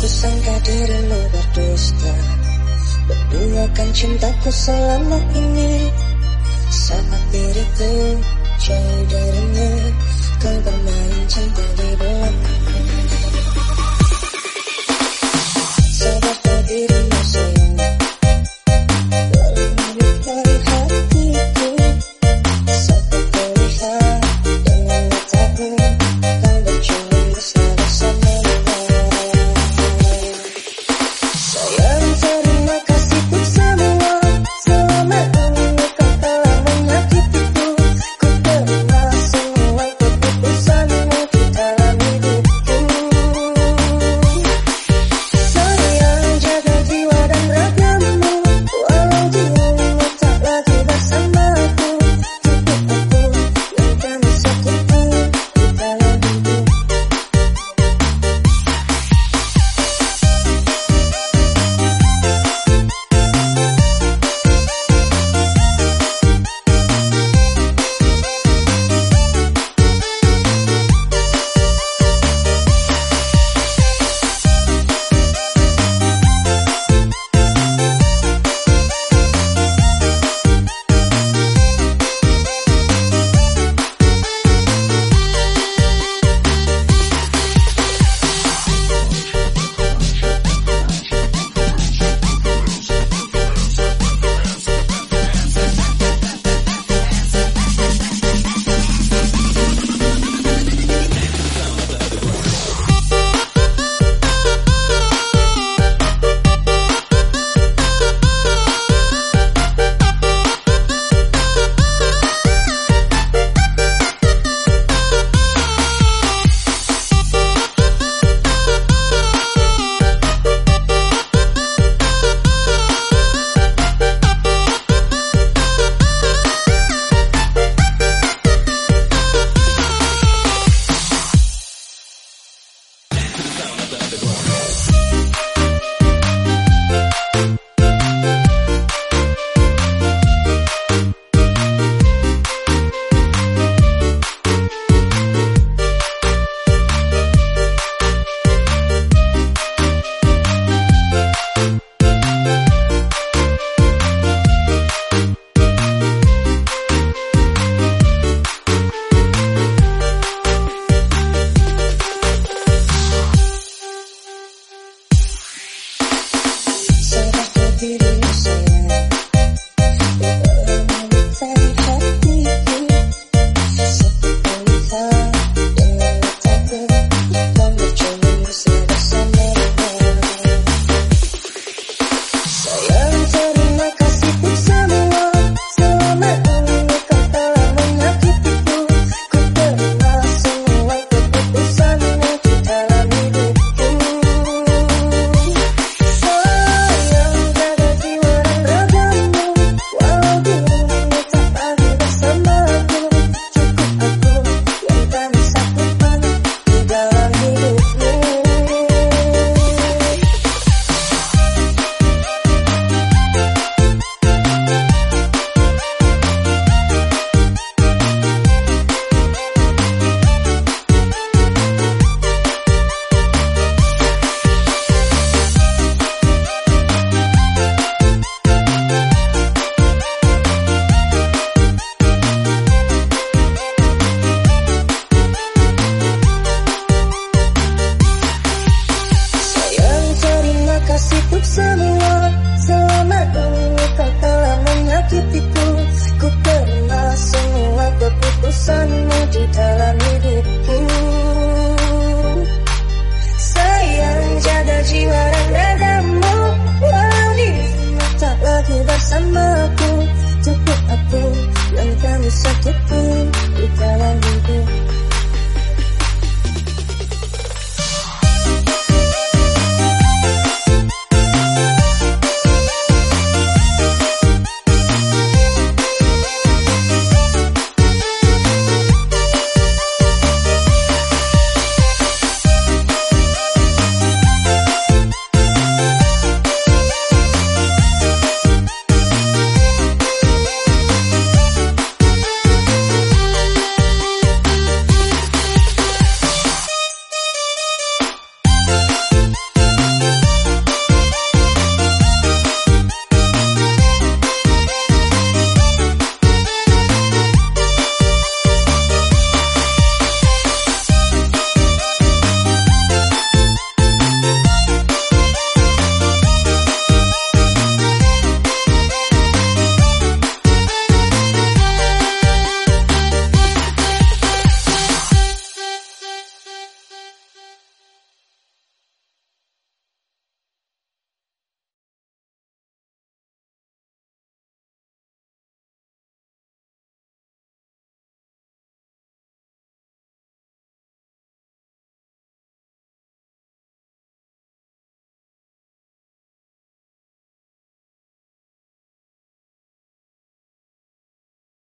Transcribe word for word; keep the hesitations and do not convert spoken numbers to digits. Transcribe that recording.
Kusangka dirimu berdusta, berduakan cintaku selama ini. Saat diriku jauh darimu, kau bermain cinta di belakangku. Sadarkah dirimu sayang, telah melukai hatiku. Saat ku lihat dengan mataku, kau berjalan bersama-sama. Sayang, terima kasih untuk semua. Selama ini kau telah menyakitiku. Ku terima semua keputusanmu di dalam hidupku. Sayang, jaga jiwa dan ragamu. Walau dirimu tak lagi bersamaku, cukup aku yang kami satukan di dalam hidup. Dirimu sayang, telah melukai hatiku. Saat ku lihat dengan mataku, kau berjalan bersama-sama. Sayang, terima kasih untuk semua. Selama ini kau telah menyakitiku. Ku terima semua keputusanmu di dalam hidupku. Kasih untuk semua. Selama ini kau telah menyakitiku. Ku terima semua keputusanmu di dalam hidupku. Sayang, jaga jiwa dan ragamu. Walau dirimu tak lagi bersamaku, cukup aku yang kami satukan.